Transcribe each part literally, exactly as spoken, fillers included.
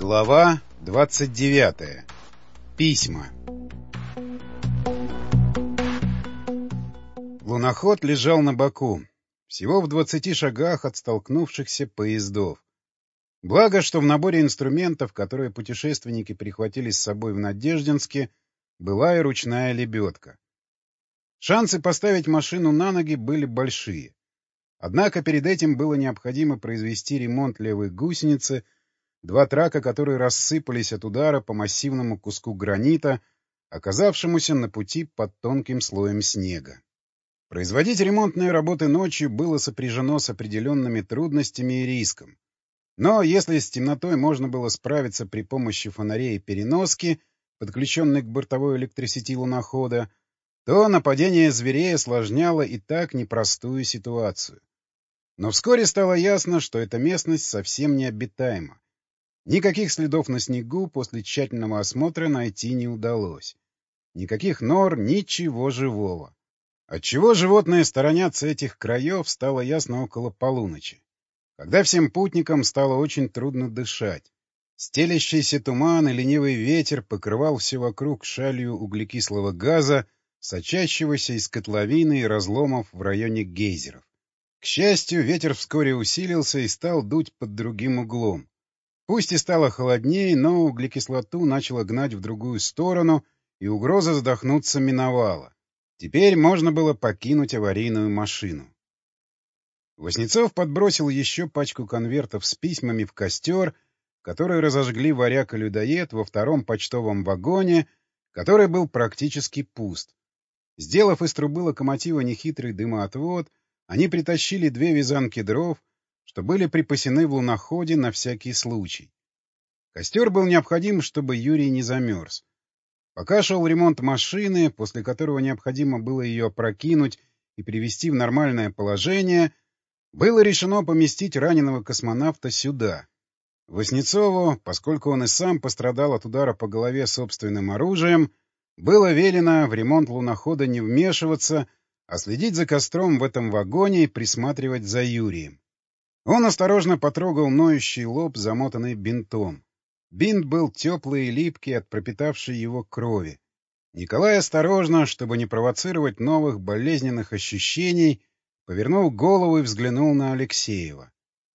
Глава двадцать девятая. Письма. Луноход лежал на боку, всего в двадцати шагах от столкнувшихся поездов. Благо, что в наборе инструментов, которые путешественники прихватили с собой в Надеждинске, была и ручная лебедка. Шансы поставить машину на ноги были большие. Однако перед этим было необходимо произвести ремонт левой гусеницы, два трака, которые рассыпались от удара по массивному куску гранита, оказавшемуся на пути под тонким слоем снега. Производить ремонтные работы ночью было сопряжено с определенными трудностями и риском. Но если с темнотой можно было справиться при помощи фонарей и переноски, подключенной к бортовой электросети лунохода, то нападение зверей осложняло и так непростую ситуацию. Но вскоре стало ясно, что эта местность совсем необитаема. Никаких следов на снегу после тщательного осмотра найти не удалось. Никаких нор, ничего живого. Отчего животные сторонятся этих краев, стало ясно около полуночи, когда всем путникам стало очень трудно дышать. Стелящийся туман и ленивый ветер покрывал все вокруг шалью углекислого газа, сочащегося из котловины и разломов в районе гейзеров. К счастью, ветер вскоре усилился и стал дуть под другим углом. Пусть и стало холоднее, но углекислоту начало гнать в другую сторону, и угроза задохнуться миновала. Теперь можно было покинуть аварийную машину. Васнецов подбросил еще пачку конвертов с письмами в костер, который разожгли варяг и людоед во втором почтовом вагоне, который был практически пуст. Сделав из трубы локомотива нехитрый дымоотвод, они притащили две вязанки дров, что были припасены в луноходе на всякий случай. Костер был необходим, чтобы Юрий не замерз. Пока шел ремонт машины, после которого необходимо было ее опрокинуть и привести в нормальное положение, было решено поместить раненого космонавта сюда. Васнецову, поскольку он и сам пострадал от удара по голове собственным оружием, было велено в ремонт лунохода не вмешиваться, а следить за костром в этом вагоне и присматривать за Юрием. Он осторожно потрогал ноющий лоб, замотанный бинтом. Бинт был теплый и липкий от пропитавшей его крови. Николай осторожно, чтобы не провоцировать новых болезненных ощущений, повернул голову и взглянул на Алексеева.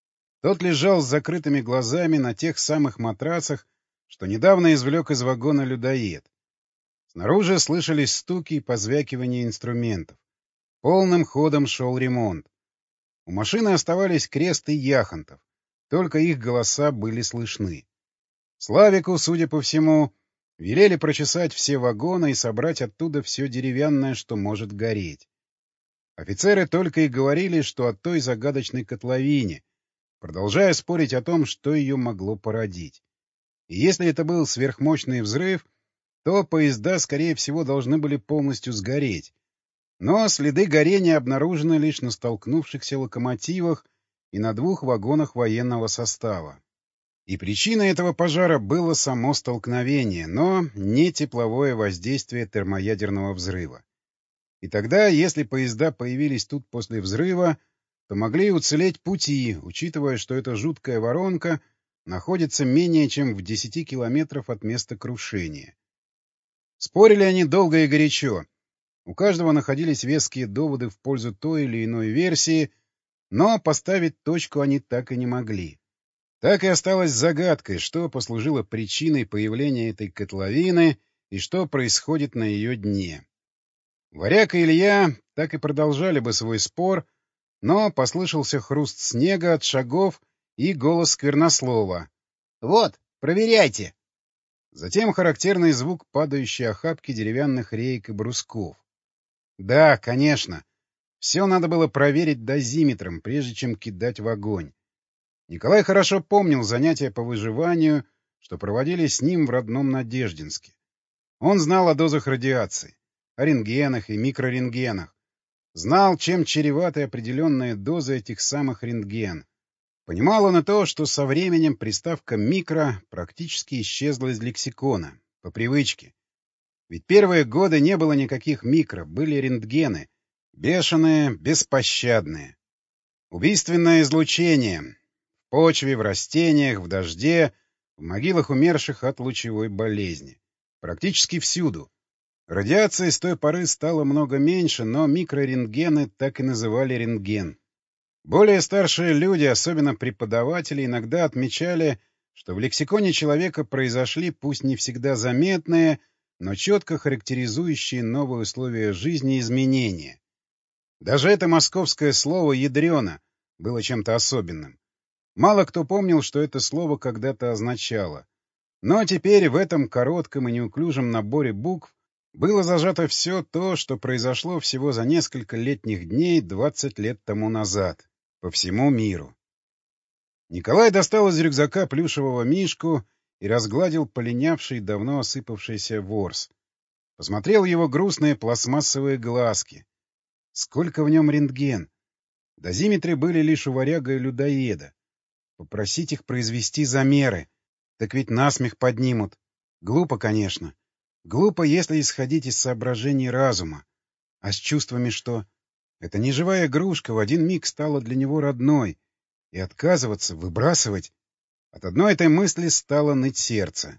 Тот лежал с закрытыми глазами на тех самых матрасах, что недавно извлек из вагона людоед. Снаружи слышались стуки и позвякивание инструментов. Полным ходом шел ремонт. У машины оставались Крест и Яхонтов, только их голоса были слышны. Славику, судя по всему, велели прочесать все вагоны и собрать оттуда все деревянное, что может гореть. Офицеры только и говорили, что о той загадочной котловине, продолжая спорить о том, что ее могло породить. И если это был сверхмощный взрыв, то поезда, скорее всего, должны были полностью сгореть. Но следы горения обнаружены лишь на столкнувшихся локомотивах и на двух вагонах военного состава. И причиной этого пожара было само столкновение, но не тепловое воздействие термоядерного взрыва. И тогда, если поезда появились тут после взрыва, то могли уцелеть пути, учитывая, что эта жуткая воронка находится менее чем в десяти километрах от места крушения. Спорили они долго и горячо. У каждого находились веские доводы в пользу той или иной версии, но поставить точку они так и не могли. Так и осталось загадкой, что послужило причиной появления этой котловины и что происходит на ее дне. Варяг и Илья так и продолжали бы свой спор, но послышался хруст снега от шагов и голос Сквернослова. «Вот, проверяйте!» Затем характерный звук падающей охапки деревянных рейк и брусков. Да, конечно. Все надо было проверить дозиметром, прежде чем кидать в огонь. Николай хорошо помнил занятия по выживанию, что проводили с ним в родном Надеждинске. Он знал о дозах радиации, о рентгенах и микрорентгенах. Знал, чем чреваты определенные дозы этих самых рентген. Понимал он и то, что со временем приставка «микро» практически исчезла из лексикона, по привычке. Ведь первые годы не было никаких микро, были рентгены. Бешеные, беспощадные. Убийственное излучение. В почве, в растениях, в дожде в могилах умерших от лучевой болезни. Практически всюду. Радиации с той поры стало много меньше, но микрорентгены так и называли рентген. Более старшие люди, особенно преподаватели, иногда отмечали, что в лексиконе человека произошли пусть не всегда заметные, но четко характеризующие новые условия жизни изменения. Даже это московское слово «ядрёно» было чем-то особенным. Мало кто помнил, что это слово когда-то означало. Но теперь в этом коротком и неуклюжем наборе букв было зажато все то, что произошло всего за несколько летних дней двадцать лет тому назад, по всему миру. Николай достал из рюкзака плюшевого мишку и разгладил полинявший, давно осыпавшийся ворс. Посмотрел его грустные пластмассовые глазки. Сколько в нем рентген! Дозиметры были лишь у варяга и людоеда. Попросить их произвести замеры. Так ведь насмех поднимут. Глупо, конечно. Глупо, если исходить из соображений разума. А с чувствами что? Эта неживая игрушка в один миг стала для него родной. И отказываться, выбрасывать... От одной этой мысли стало ныть сердце.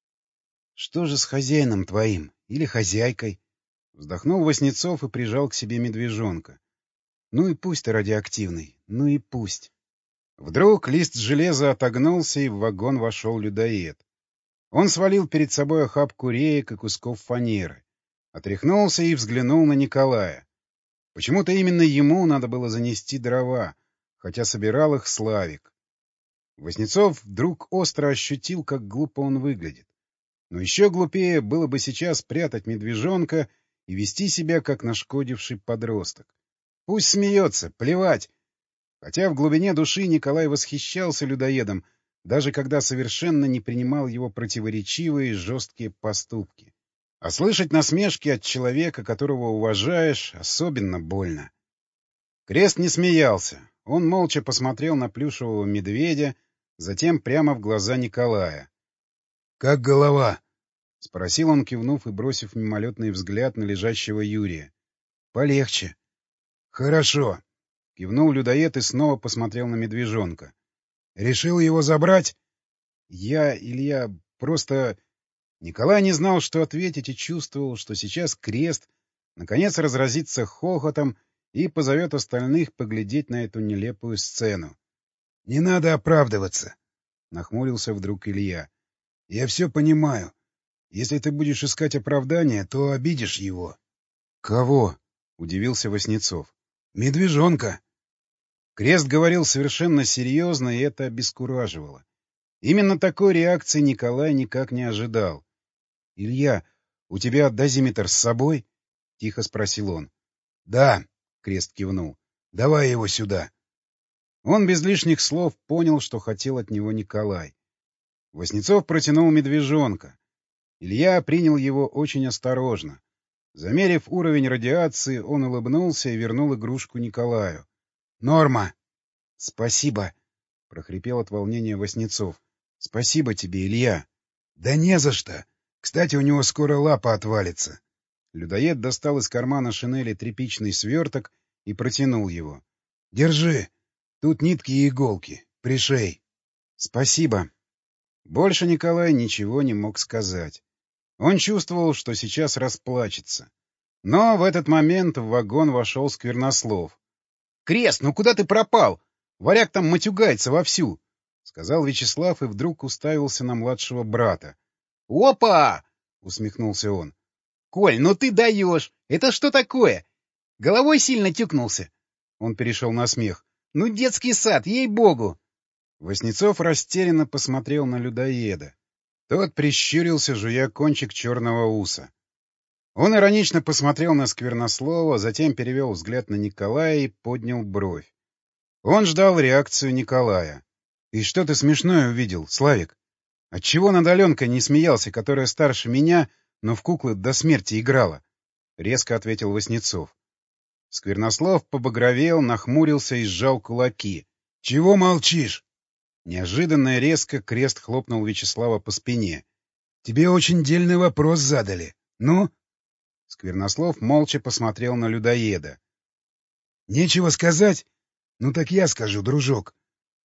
Что же с хозяином твоим? Или хозяйкой? Вздохнул Васнецов и прижал к себе медвежонка. Ну и пусть ты радиоактивный, ну и пусть. Вдруг лист железа отогнулся, и в вагон вошел людоед. Он свалил перед собой охапку реек и кусков фанеры. Отряхнулся и взглянул на Николая. Почему-то именно ему надо было занести дрова, хотя собирал их Славик. Васнецов вдруг остро ощутил, как глупо он выглядит. Но еще глупее было бы сейчас прятать медвежонка и вести себя, как нашкодивший подросток. Пусть смеется, плевать. Хотя в глубине души Николай восхищался людоедом, даже когда совершенно не принимал его противоречивые и жесткие поступки. А слышать насмешки от человека, которого уважаешь, особенно больно. Крест не смеялся. Он молча посмотрел на плюшевого медведя, затем прямо в глаза Николая. — Как голова? — спросил он, кивнув и бросив мимолетный взгляд на лежащего Юрия. — Полегче. — Хорошо. — кивнул людоед и снова посмотрел на медвежонка. — Решил его забрать? — Я, Илья, просто... Николай не знал, что ответить, и чувствовал, что сейчас Крест наконец разразится хохотом и позовет остальных поглядеть на эту нелепую сцену. — Не надо оправдываться, — нахмурился вдруг Илья. — Я все понимаю. Если ты будешь искать оправдания, то обидишь его. — Кого? — удивился Васнецов. — Медвежонка. Крест говорил совершенно серьезно, и это обескураживало. Именно такой реакции Николай никак не ожидал. — Илья, у тебя дозиметр с собой? — тихо спросил он. — Да, — Крест кивнул. — Давай его сюда. Он без лишних слов понял, что хотел от него Николай. Васнецов протянул медвежонка. Илья принял его очень осторожно. Замерив уровень радиации, он улыбнулся и вернул игрушку Николаю. — Норма! — Спасибо! — прохрипел от волнения Васнецов. — Спасибо тебе, Илья! — Да не за что! Кстати, у него скоро лапа отвалится. Людоед достал из кармана шинели тряпичный сверток и протянул его. — Держи! Тут нитки и иголки. Пришей. — Спасибо. Больше Николай ничего не мог сказать. Он чувствовал, что сейчас расплачется. Но в этот момент в вагон вошел Сквернослов. — Крест, ну куда ты пропал? Варяг там матюгается вовсю, — сказал Вячеслав и вдруг уставился на младшего брата. — Опа! — усмехнулся он. — Коль, ну ты даешь! Это что такое? Головой сильно тюкнулся. Он перешел на смех. — Ну, детский сад, ей-богу! Васнецов растерянно посмотрел на людоеда. Тот прищурился, жуя кончик черного уса. Он иронично посмотрел на Сквернослова, затем перевел взгляд на Николая и поднял бровь. Он ждал реакцию Николая. — И что ты смешное увидел, Славик? Отчего над Аленкой не смеялся, которая старше меня, но в куклы до смерти играла? — резко ответил Васнецов. Сквернослов побагровел, нахмурился и сжал кулаки. — Чего молчишь? Неожиданно и резко Крест хлопнул Вячеслава по спине. — Тебе очень дельный вопрос задали. Ну? Сквернослов молча посмотрел на людоеда. — Нечего сказать? Ну так я скажу, дружок.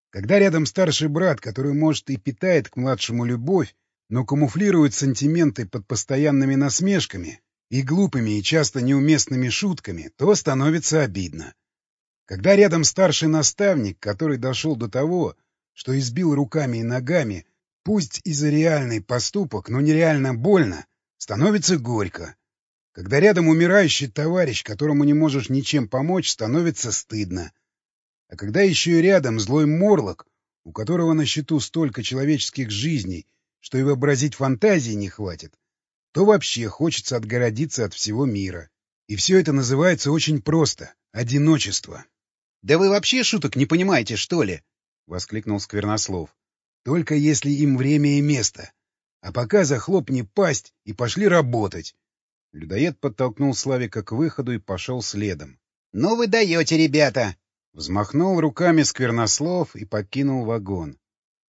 Когда рядом старший брат, который, может, и питает к младшему любовь, но камуфлирует сантименты под постоянными насмешками и глупыми и часто неуместными шутками, то становится обидно. Когда рядом старший наставник, который дошел до того, что избил руками и ногами, пусть и за реальный поступок, но нереально больно, становится горько. Когда рядом умирающий товарищ, которому не можешь ничем помочь, становится стыдно. А когда еще и рядом злой морлок, у которого на счету столько человеческих жизней, что и вообразить фантазии не хватит, то вообще хочется отгородиться от всего мира. И все это называется очень просто — одиночество. — Да вы вообще шуток не понимаете, что ли? — воскликнул Сквернослов. — Только если им время и место. А пока захлопни пасть и пошли работать. Людоед подтолкнул Славика к выходу и пошел следом. — Ну вы даете, ребята! Взмахнул руками Сквернослов и покинул вагон.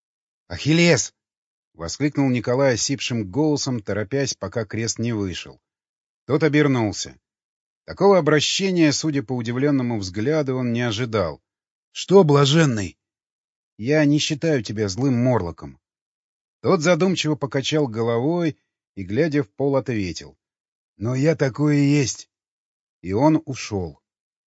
«Ахиллес!» — воскликнул Николай осипшим голосом, торопясь, пока крест не вышел. Тот обернулся. Такого обращения, судя по удивленному взгляду, он не ожидал. — Что, блаженный? — Я не считаю тебя злым морлоком. Тот задумчиво покачал головой и, глядя в пол, ответил. — Но я такой и есть. И он ушел.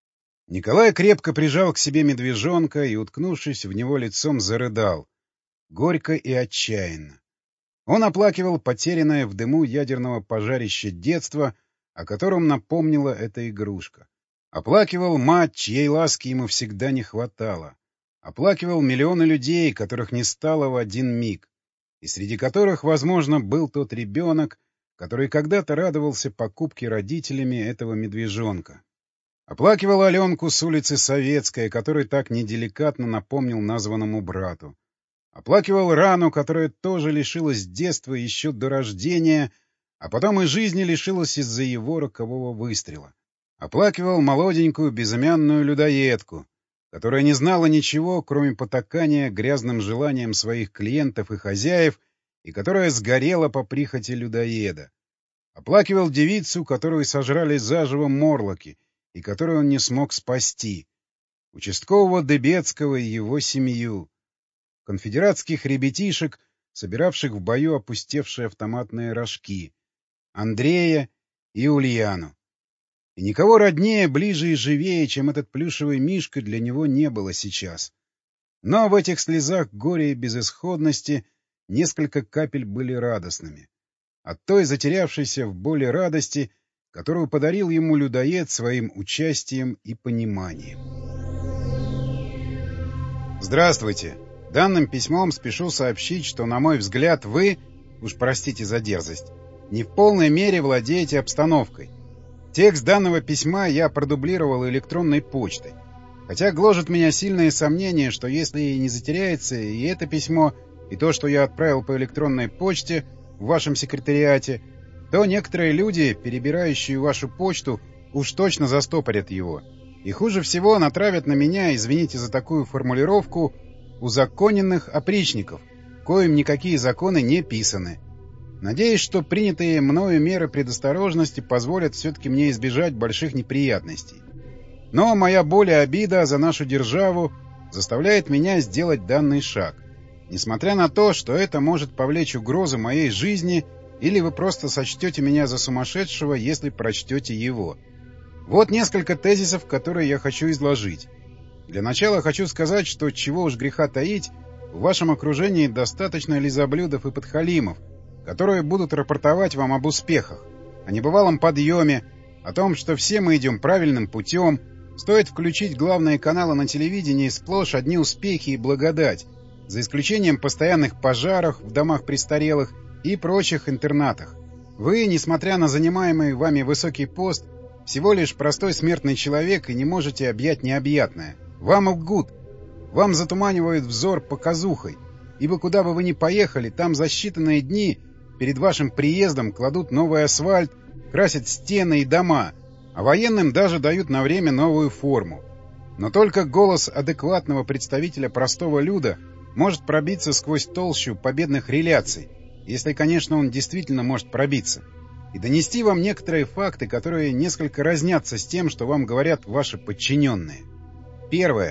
Николай крепко прижал к себе медвежонка и, уткнувшись в него лицом, зарыдал. Горько и отчаянно. Он оплакивал потерянное в дыму ядерного пожарища детство, о котором напомнила эта игрушка. Оплакивал мать, чьей ласки ему всегда не хватало. Оплакивал миллионы людей, которых не стало в один миг, и среди которых, возможно, был тот ребенок, который когда-то радовался покупке родителями этого медвежонка. Оплакивал Аленку с улицы Советской, который так неделикатно напомнил названному брату. Оплакивал Рану, которая тоже лишилась детства еще до рождения, а потом и жизни лишилась из-за его рокового выстрела. Оплакивал молоденькую безымянную людоедку, которая не знала ничего, кроме потакания грязным желанием своих клиентов и хозяев, и которая сгорела по прихоти людоеда. Оплакивал девицу, которую сожрали заживо морлоки, и которую он не смог спасти. Участкового Дебецкого и его семью. Конфедератских ребятишек, собиравших в бою опустевшие автоматные рожки. Андрея и Ульяну. И никого роднее, ближе и живее, чем этот плюшевый мишка, для него не было сейчас. Но в этих слезах горя и безысходности несколько капель были радостными. От той затерявшейся в боли радости, которую подарил ему людоед своим участием и пониманием. Здравствуйте! Данным письмом спешу сообщить, что, на мой взгляд, вы, уж простите за дерзость, не в полной мере владеете обстановкой. Текст данного письма я продублировал электронной почтой. Хотя гложет меня сильное сомнение, что если не затеряется и это письмо, и то, что я отправил по электронной почте в вашем секретариате, то некоторые люди, перебирающие вашу почту, уж точно застопорят его. И хуже всего натравят на меня, извините за такую формулировку, узаконенных опричников, коим никакие законы не писаны. Надеюсь, что принятые мною меры предосторожности позволят все-таки мне избежать больших неприятностей. Но моя боль и обида за нашу державу заставляет меня сделать данный шаг. Несмотря на то, что это может повлечь угрозы моей жизни, или вы просто сочтете меня за сумасшедшего, если прочтете его. Вот несколько тезисов, которые я хочу изложить. Для начала хочу сказать, что, чего уж греха таить, в вашем окружении достаточно лизоблюдов и подхалимов, которые будут рапортовать вам об успехах, о небывалом подъеме, о том, что все мы идем правильным путем. Стоит включить главные каналы на телевидении, сплошь одни успехи и благодать, за исключением постоянных пожаров в домах престарелых и прочих интернатах. Вы, несмотря на занимаемый вами высокий пост, всего лишь простой смертный человек и не можете объять необъятное. Вам лгут, вам затуманивают взор показухой, ибо куда бы вы ни поехали, там за считанные дни перед вашим приездом кладут новый асфальт, красят стены и дома, а военным даже дают на время новую форму. Но только голос адекватного представителя простого люда может пробиться сквозь толщу победных реляций, если, конечно, он действительно может пробиться, и донести вам некоторые факты, которые несколько разнятся с тем, что вам говорят ваши подчиненные. Первое.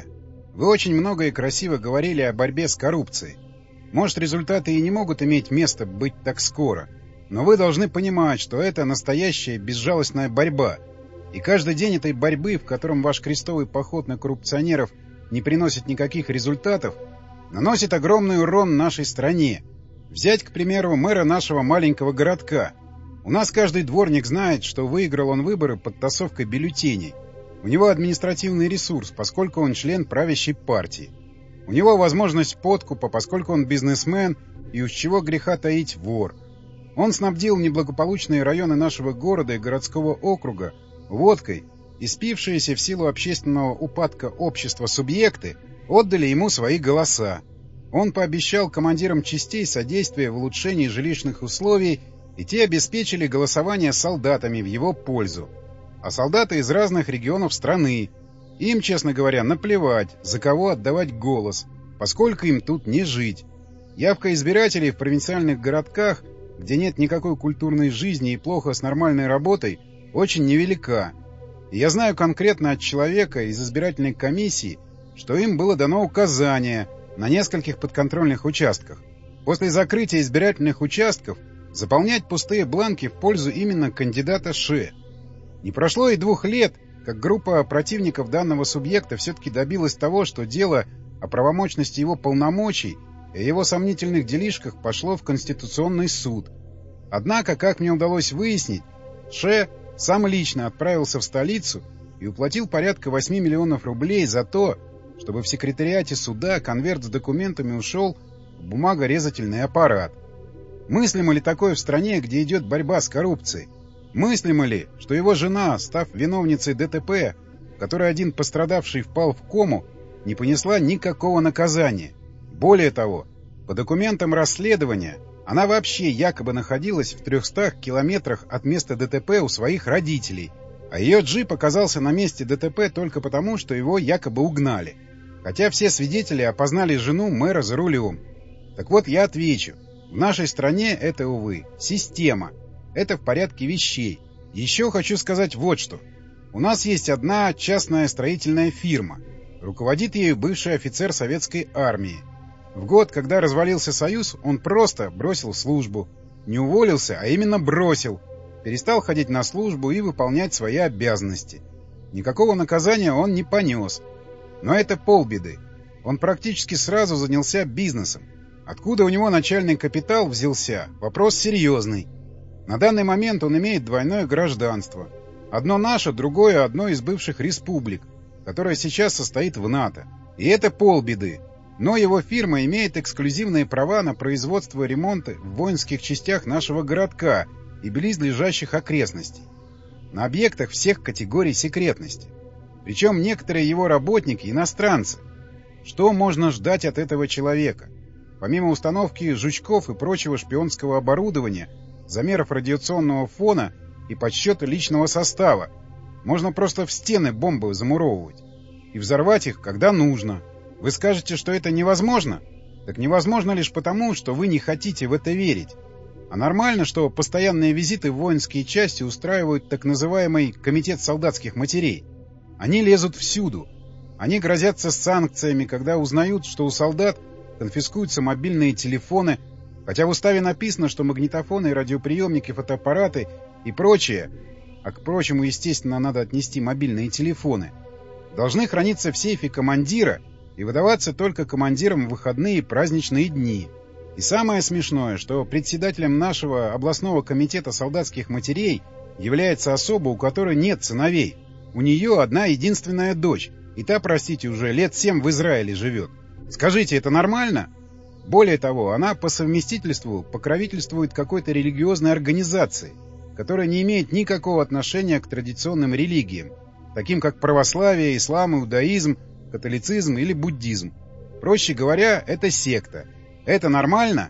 Вы очень много и красиво говорили о борьбе с коррупцией. Может, результаты и не могут иметь место быть так скоро, но вы должны понимать, что это настоящая безжалостная борьба, и каждый день этой борьбы, в котором ваш крестовый поход на коррупционеров не приносит никаких результатов, наносит огромный урон нашей стране. Взять, к примеру, мэра нашего маленького городка. У нас каждый дворник знает, что выиграл он выборы подтасовкой бюллетеней. У него административный ресурс, поскольку он член правящей партии. У него возможность подкупа, поскольку он бизнесмен и уж чего греха таить вор. Он снабдил неблагополучные районы нашего города и городского округа водкой, и спившиеся в силу общественного упадка общества субъекты отдали ему свои голоса. Он пообещал командирам частей содействие в улучшении жилищных условий, и те обеспечили голосование солдатами в его пользу. А солдаты из разных регионов страны. Им, честно говоря, наплевать, за кого отдавать голос, поскольку им тут не жить. Явка избирателей в провинциальных городках, где нет никакой культурной жизни и плохо с нормальной работой, очень невелика. И я знаю конкретно от человека из избирательной комиссии, что им было дано указание на нескольких подконтрольных участках. После закрытия избирательных участков заполнять пустые бланки в пользу именно кандидата Ше. Не прошло и двух лет, как группа противников данного субъекта все-таки добилась того, что дело о правомочности его полномочий и о его сомнительных делишках пошло в Конституционный суд. Однако, как мне удалось выяснить, Ше сам лично отправился в столицу и уплатил порядка восьми миллионов рублей за то, чтобы в секретариате суда конверт с документами ушел в бумагорезательный аппарат. Мыслимо ли такое в стране, где идет борьба с коррупцией? Мыслимо ли, что его жена, став виновницей ДТП, в которой один пострадавший впал в кому, не понесла никакого наказания? Более того, по документам расследования, она вообще якобы находилась в трехстах километрах от места ДТП у своих родителей, а ее джип оказался на месте ДТП только потому, что его якобы угнали. Хотя все свидетели опознали жену мэра за рулем. Так вот, я отвечу. В нашей стране это, увы, система. Это в порядке вещей. Еще хочу сказать вот что. У нас есть одна частная строительная фирма. Руководит ею бывший офицер советской армии. В год, когда развалился Союз, он просто бросил службу. Не уволился, а именно бросил. Перестал ходить на службу и выполнять свои обязанности. Никакого наказания он не понес. Но это полбеды. Он практически сразу занялся бизнесом. Откуда у него начальный капитал взялся? Вопрос серьезный. На данный момент он имеет двойное гражданство. Одно наше, другое одно из бывших республик, которое сейчас состоит в НАТО. И это полбеды. Но его фирма имеет эксклюзивные права на производство и ремонт в воинских частях нашего городка и близлежащих окрестностей. На объектах всех категорий секретности. Причем некоторые его работники иностранцы. Что можно ждать от этого человека? Помимо установки жучков и прочего шпионского оборудования, замеров радиационного фона и подсчета личного состава, можно просто в стены бомбы замуровывать и взорвать их, когда нужно. Вы скажете, что это невозможно? Так невозможно лишь потому, что вы не хотите в это верить. А нормально, что постоянные визиты в воинские части устраивают так называемый комитет солдатских матерей. Они лезут всюду. Они грозятся санкциями, когда узнают, что у солдат конфискуются мобильные телефоны, хотя в уставе написано, что магнитофоны, радиоприемники, фотоаппараты и прочее, а к прочему, естественно, надо отнести мобильные телефоны, должны храниться в сейфе командира и выдаваться только командирам в выходные и праздничные дни. И самое смешное, что председателем нашего областного комитета солдатских матерей является особа, у которой нет сыновей. У нее одна единственная дочь, и та, простите, уже лет семь в Израиле живет. Скажите, это нормально? Более того, она по совместительству покровительствует какой-то религиозной организации, которая не имеет никакого отношения к традиционным религиям, таким как православие, ислам, иудаизм, католицизм или буддизм. Проще говоря, это секта. Это нормально?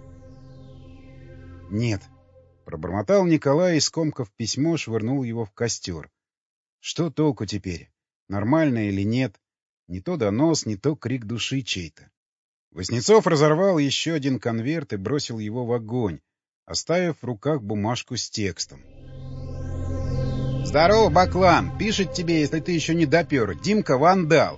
Нет. Пробормотал Николай и, скомкав письмо, швырнул его в костер. Что толку теперь? Нормально или нет? Не то донос, не то крик души чей-то. Васнецов разорвал еще один конверт и бросил его в огонь, оставив в руках бумажку с текстом. «Здорово, Баклан! Пишет тебе, если ты еще не допер, Димка Вандал.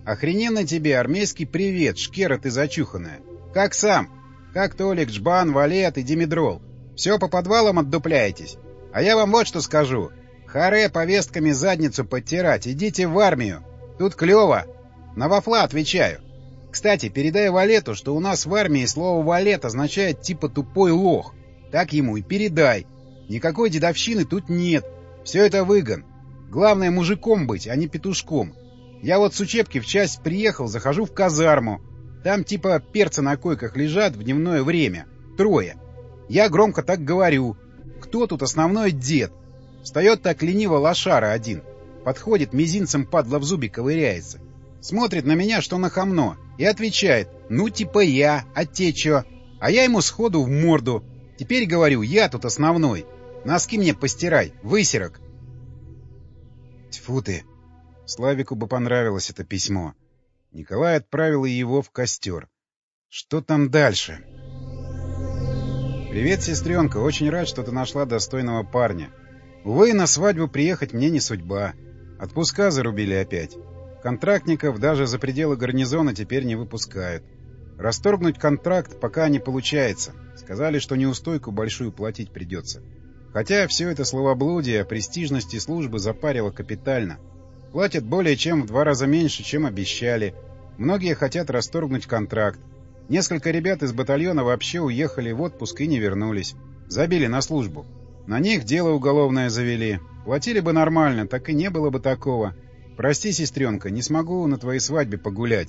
Охрененно тебе армейский привет, шкера ты зачуханная. Как сам? Как Толик, Жбан, Валет и Димедрол? Все по подвалам отдупляетесь? А я вам вот что скажу. Харе повестками задницу подтирать, идите в армию. Тут клево. На вафла отвечаю. Кстати, передай Валету, что у нас в армии слово «валет» означает типа «тупой лох». Так ему и передай. Никакой дедовщины тут нет. Все это выгон. Главное мужиком быть, а не петушком. Я вот с учебки в часть приехал, захожу в казарму. Там типа перцы на койках лежат в дневное время. Трое. Я громко так говорю. Кто тут основной дед? Встает так лениво лошара один. Подходит, мизинцем падла в зубе ковыряется. Смотрит на меня, что на хамно, и отвечает: «Ну, типа я, а те чё?» А я ему сходу в морду. Теперь говорю, я тут основной. Носки мне постирай, высерок. Тьфу ты. Славику бы понравилось это письмо. Николай отправил его в костер. Что там дальше? «Привет, сестренка. Очень рад, что ты нашла достойного парня. Увы, на свадьбу приехать мне не судьба. Отпуска зарубили опять. Контрактников даже за пределы гарнизона теперь не выпускают. Расторгнуть контракт пока не получается. Сказали, что неустойку большую платить придется. Хотя все это словоблудие о престижности службы запарило капитально. Платят более чем в два раза меньше, чем обещали. Многие хотят расторгнуть контракт. Несколько ребят из батальона вообще уехали в отпуск и не вернулись. Забили на службу. На них дело уголовное завели. Платили бы нормально, так и не было бы такого. Прости, сестренка, не смогу на твоей свадьбе погулять.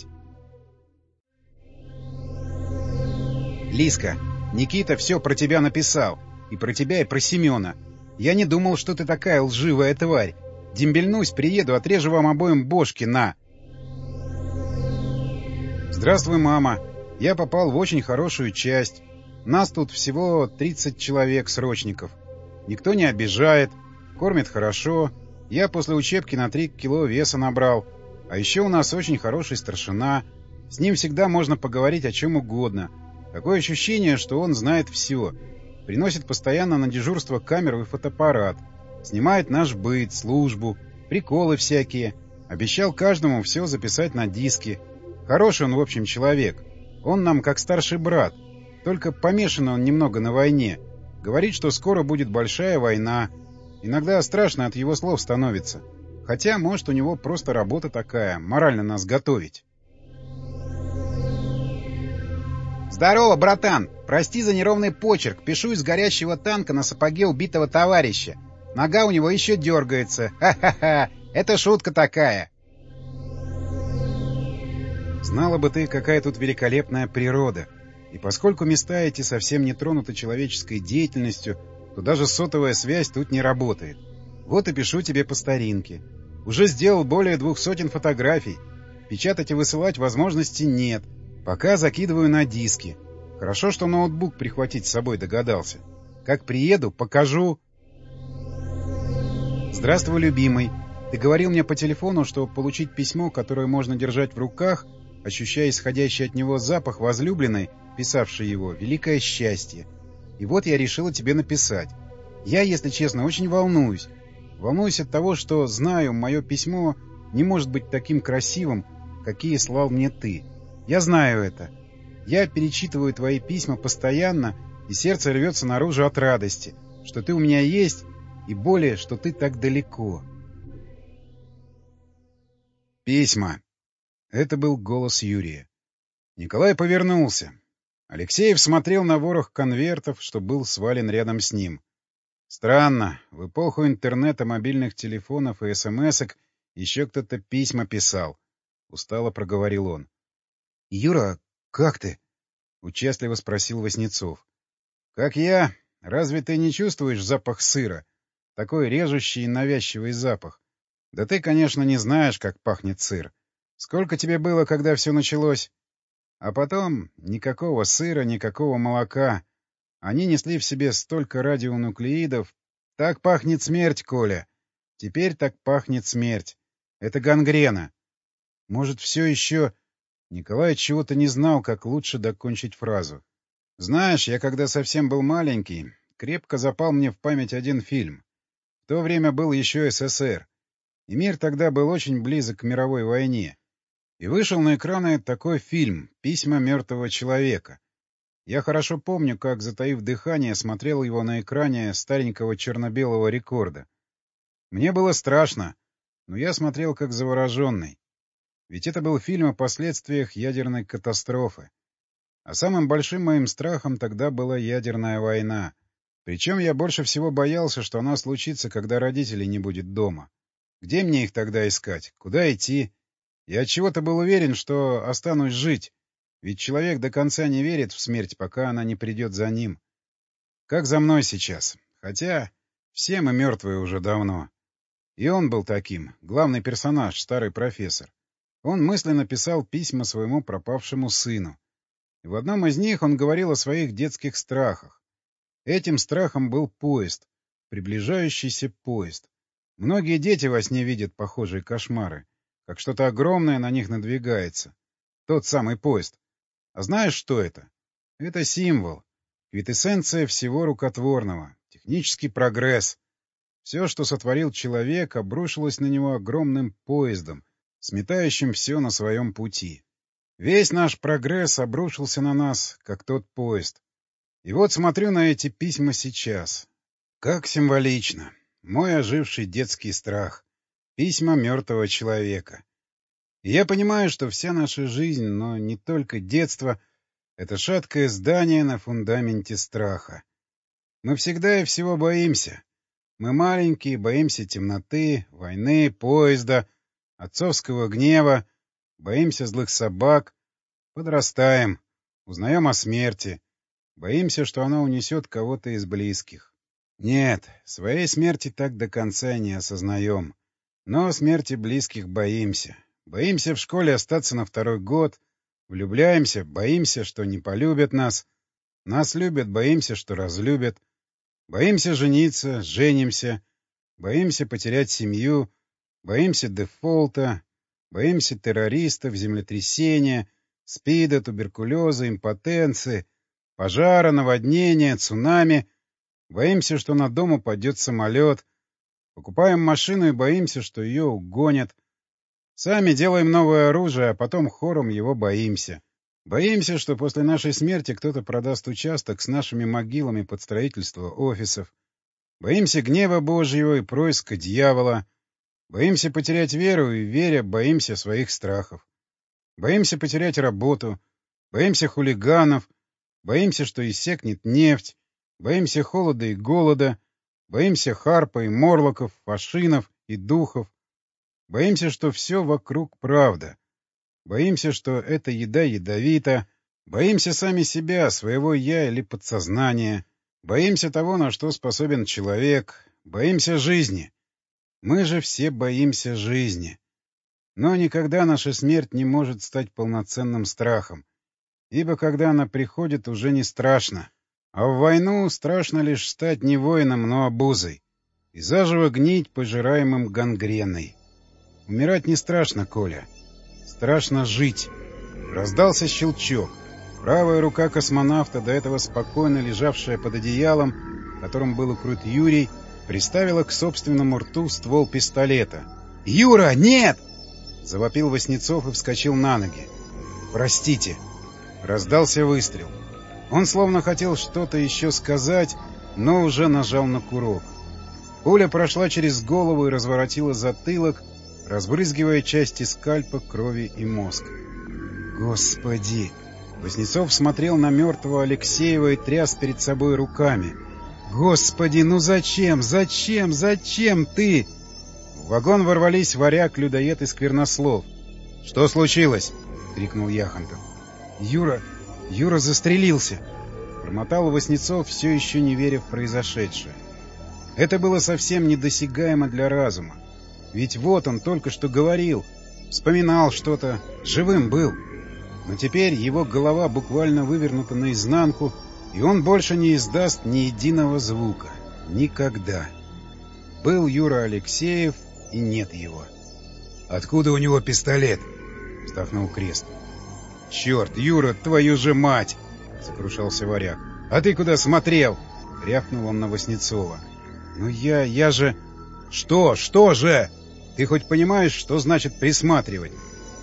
Лиска, Никита все про тебя написал. И про тебя, и про Семена. Я не думал, что ты такая лживая тварь. Дембельнусь, приеду, отрежу вам обоим бошки, на. Здравствуй, мама. Я попал в очень хорошую часть. Нас тут всего тридцать человек срочников. Никто не обижает, кормит хорошо. Я после учебки на три кило веса набрал. А еще у нас очень хороший старшина. С ним всегда можно поговорить о чем угодно. Такое ощущение, что он знает все. Приносит постоянно на дежурство камеру и фотоаппарат. Снимает наш быт, службу, приколы всякие. Обещал каждому все записать на диске. Хороший он, в общем, человек. Он нам как старший брат. Только помешан он немного на войне. Говорит, что скоро будет большая война. Иногда страшно от его слов становится. Хотя, может, у него просто работа такая, морально нас готовить. «Здорово, братан! Прости за неровный почерк. Пишу из горящего танка на сапоге убитого товарища. Нога у него еще дергается. Ха-ха-ха! Это шутка такая!» Знала бы ты, какая тут великолепная природа. И поскольку места эти совсем не тронуты человеческой деятельностью, то даже сотовая связь тут не работает. Вот и пишу тебе по старинке. Уже сделал более двух сотен фотографий. Печатать и высылать возможности нет. Пока закидываю на диски. Хорошо, что ноутбук прихватить с собой догадался. Как приеду, покажу. Здравствуй, любимый. Ты говорил мне по телефону, что получить письмо, которое можно держать в руках, ощущая исходящий от него запах возлюбленной, писавшей его, великое счастье. И вот я решила тебе написать. Я, если честно, очень волнуюсь. Волнуюсь от того, что, знаю, мое письмо не может быть таким красивым, какие слал мне ты. Я знаю это. Я перечитываю твои письма постоянно, и сердце рвется наружу от радости, что ты у меня есть, и более, что ты так далеко. Письма. Это был голос Юрия. Николай повернулся. Алексеев смотрел на ворох конвертов, что был свален рядом с ним. Странно, в эпоху интернета, мобильных телефонов и смс-ок еще кто-то письма писал. Устало проговорил он. — Юра, как ты? — участливо спросил Васнецов. — Как я? Разве ты не чувствуешь запах сыра? Такой режущий и навязчивый запах. Да ты, конечно, не знаешь, как пахнет сыр. Сколько тебе было, когда все началось? А потом никакого сыра, никакого молока. Они несли в себе столько радионуклеидов. Так пахнет смерть, Коля. Теперь так пахнет смерть. Это гангрена. Может, все еще... Николай чего-то не знал, как лучше докончить фразу. Знаешь, я когда совсем был маленький, крепко запал мне в память один фильм. В то время был еще СССР. И мир тогда был очень близок к мировой войне. И вышел на экраны такой фильм «Письма мертвого человека». Я хорошо помню, как, затаив дыхание, смотрел его на экране старенького черно-белого рекорда. Мне было страшно, но я смотрел как завороженный. Ведь это был фильм о последствиях ядерной катастрофы. А самым большим моим страхом тогда была ядерная война. Причем я больше всего боялся, что она случится, когда родителей не будет дома. Где мне их тогда искать? Куда идти? Я отчего-то был уверен, что останусь жить. Ведь человек до конца не верит в смерть, пока она не придет за ним. Как за мной сейчас. Хотя все мы мертвые уже давно. И он был таким, главный персонаж, старый профессор. Он мысленно писал письма своему пропавшему сыну. И в одном из них он говорил о своих детских страхах. Этим страхом был поезд, приближающийся поезд. Многие дети во сне видят похожие кошмары, как что-то огромное на них надвигается. Тот самый поезд. А знаешь, что это? Это символ, квинтэссенция всего рукотворного, технический прогресс. Все, что сотворил человек, обрушилось на него огромным поездом, сметающим все на своем пути. Весь наш прогресс обрушился на нас, как тот поезд. И вот смотрю на эти письма сейчас. Как символично. Мой оживший детский страх. Письма мертвого человека. И я понимаю, что вся наша жизнь, но не только детство, — это шаткое здание на фундаменте страха. Мы всегда и всего боимся. Мы маленькие, боимся темноты, войны, поезда, отцовского гнева, боимся злых собак, подрастаем, узнаем о смерти, боимся, что она унесет кого-то из близких. Нет, своей смерти так до конца не осознаем, но смерти близких боимся. Боимся в школе остаться на второй год, влюбляемся, боимся, что не полюбят нас, нас любят, боимся, что разлюбят, боимся жениться, женимся, боимся потерять семью, боимся дефолта, боимся террористов, землетрясения, СПИДа, туберкулеза, импотенции, пожара, наводнения, цунами, боимся, что на дом упадет самолет, покупаем машину и боимся, что ее угонят. Сами делаем новое оружие, а потом хором его боимся. Боимся, что после нашей смерти кто-то продаст участок с нашими могилами под строительство офисов. Боимся гнева Божьего и происка дьявола. Боимся потерять веру и, веря, боимся своих страхов. Боимся потерять работу. Боимся хулиганов. Боимся, что иссякнет нефть. Боимся холода и голода. Боимся Харпа и Морлоков, фашинов и духов. Боимся, что все вокруг правда. Боимся, что эта еда ядовита. Боимся сами себя, своего «я» или подсознания. Боимся того, на что способен человек. Боимся жизни. Мы же все боимся жизни. Но никогда наша смерть не может стать полноценным страхом. Ибо когда она приходит, уже не страшно. А в войну страшно лишь стать не воином, но обузой. И заживо гнить, пожираемым гангреной. Умирать не страшно, Коля. Страшно жить. Раздался щелчок. Правая рука космонавта, до этого спокойно лежавшая под одеялом, которым был укрыт Юрий, приставила к собственному рту ствол пистолета. «Юра, нет!» — завопил Васнецов и вскочил на ноги. «Простите!» — раздался выстрел. Он словно хотел что-то еще сказать, но уже нажал на курок. Пуля прошла через голову и разворотила затылок, разбрызгивая части скальпа, крови и мозг. «Господи!» Васнецов смотрел на мертвого Алексеева и тряс перед собой руками. «Господи, ну зачем? Зачем? Зачем ты?» В вагон ворвались Варяг, людоед и Сквернослов. «Что случилось?» — крикнул Яхонтов. «Юра... Юра застрелился!» — промотал Васнецов, все еще не веря в произошедшее. Это было совсем недосягаемо для разума. Ведь вот он только что говорил, вспоминал что-то, живым был. Но теперь его голова буквально вывернута наизнанку, и он больше не издаст ни единого звука. Никогда. Был Юра Алексеев, и нет его. «Откуда у него пистолет?» — вздохнул Крест. «Черт, Юра, твою же мать!» — сокрушался Варяг. «А ты куда смотрел?» — рявкнул он на Васнецова. «Ну я... я же...» «Что? Что же? Ты хоть понимаешь, что значит присматривать?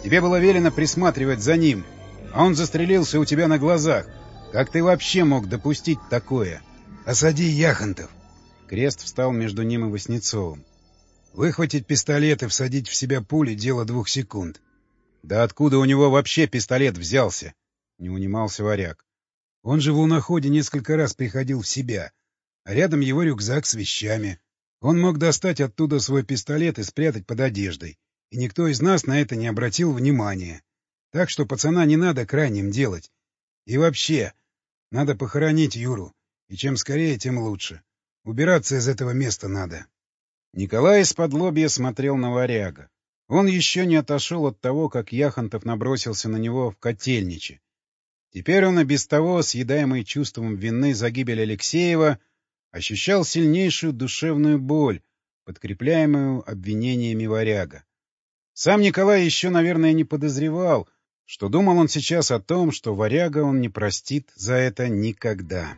Тебе было велено присматривать за ним, а он застрелился у тебя на глазах. Как ты вообще мог допустить такое? — Осади Яхонтов. Крест встал между ним и Васнецовым. Выхватить пистолет и всадить в себя пули — дело двух секунд. — Да откуда у него вообще пистолет взялся? — не унимался Варяг. Он же в луноходе несколько раз приходил в себя, а рядом его рюкзак с вещами. Он мог достать оттуда свой пистолет и спрятать под одеждой, и никто из нас на это не обратил внимания. Так что пацана не надо крайним делать. И вообще, надо похоронить Юру, и чем скорее, тем лучше. Убираться из этого места надо. Николай из-под лобья смотрел на Варяга. Он еще не отошел от того, как Яхонтов набросился на него в котельниче. Теперь он и без того, съедаемый чувством вины за гибель Алексеева, ощущал сильнейшую душевную боль, подкрепляемую обвинениями Варяга. Сам Николай еще, наверное, не подозревал, что думал он сейчас о том, что Варяга он не простит за это никогда.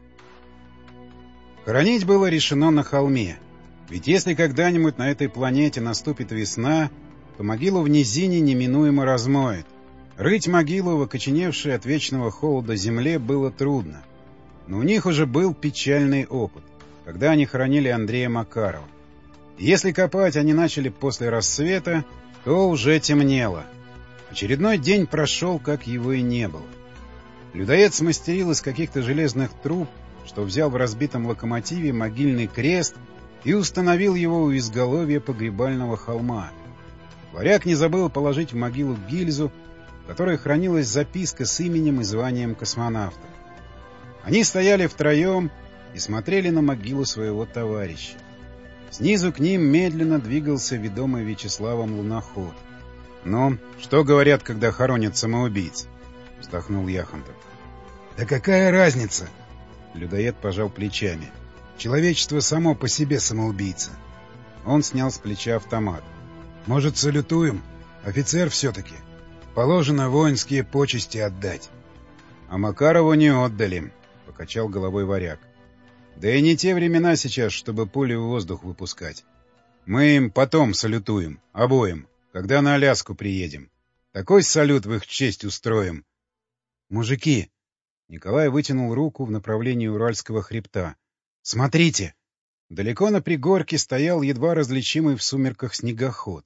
Хоронить было решено на холме. Ведь если когда-нибудь на этой планете наступит весна, то могилу в низине неминуемо размоет. Рыть могилу в окоченевшей от вечного холода земле было трудно. Но у них уже был печальный опыт, когда они хоронили Андрея Макарова. И если копать они начали после рассвета, то уже темнело. Очередной день прошел, как его и не было. Людоед смастерил из каких-то железных труб, что взял в разбитом локомотиве могильный крест и установил его у изголовья погребального холма. Варяг не забыл положить в могилу гильзу, в которой хранилась записка с именем и званием космонавта. Они стояли втроем и смотрели на могилу своего товарища. Снизу к ним медленно двигался ведомый Вячеславом луноход. — Ну, что говорят, когда хоронят самоубийц? — вздохнул Яхонтов. — Да какая разница? — людоед пожал плечами. — Человечество само по себе самоубийца. Он снял с плеча автомат. — Может, салютуем? Офицер все-таки. Положено воинские почести отдать. — А Макарову не отдали, — покачал головой Варяг. — Да и не те времена сейчас, чтобы пули в воздух выпускать. Мы им потом салютуем, обоим, когда на Аляску приедем. Такой салют в их честь устроим. — Мужики! — Николай вытянул руку в направлении Уральского хребта. — Смотрите! Далеко на пригорке стоял едва различимый в сумерках снегоход.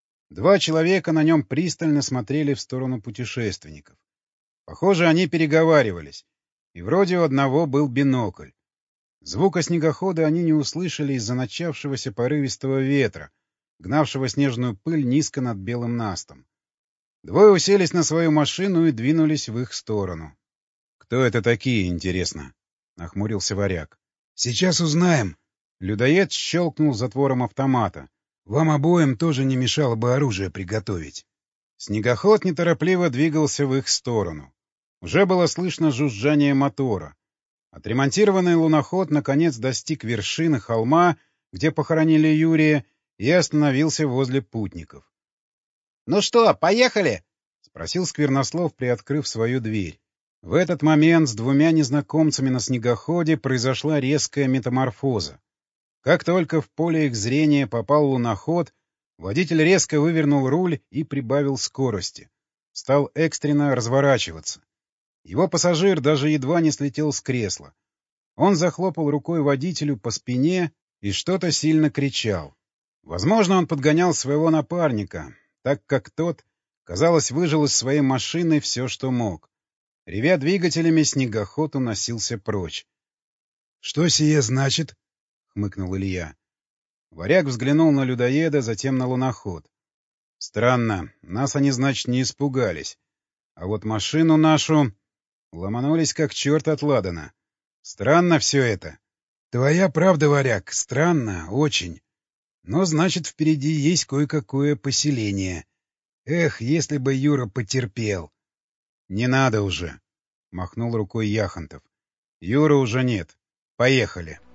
Два человека на нем пристально смотрели в сторону путешественников. Похоже, они переговаривались, и вроде у одного был бинокль. Звука снегохода они не услышали из-за начавшегося порывистого ветра, гнавшего снежную пыль низко над белым настом. Двое уселись на свою машину и двинулись в их сторону. — Кто это такие, интересно? — нахмурился Варяг. — Сейчас узнаем. Людоед щелкнул затвором автомата. — Вам обоим тоже не мешало бы оружие приготовить. Снегоход неторопливо двигался в их сторону. Уже было слышно жужжание мотора. Отремонтированный луноход наконец достиг вершины холма, где похоронили Юрия, и остановился возле путников. — Ну что, поехали? — спросил Сквернослов, приоткрыв свою дверь. В этот момент с двумя незнакомцами на снегоходе произошла резкая метаморфоза. Как только в поле их зрения попал луноход, водитель резко вывернул руль и прибавил скорости. Стал экстренно разворачиваться. Его пассажир даже едва не слетел с кресла. Он захлопал рукой водителю по спине и что-то сильно кричал. Возможно, он подгонял своего напарника, так как тот, казалось, выжил из своей машины все, что мог. Ревя двигателями, снегоход уносился прочь. — Что сие значит? — хмыкнул Илья. Варяг взглянул на людоеда, затем на луноход. — Странно, нас они, значит, не испугались. А вот машину нашу ломанулись как черт от ладана. Странно все это. — Твоя правда, Варяг, странно, очень. Но, значит, впереди есть кое-какое поселение. Эх, если бы Юра потерпел. — Не надо уже, — махнул рукой Яхонтов. — Юры уже нет. Поехали.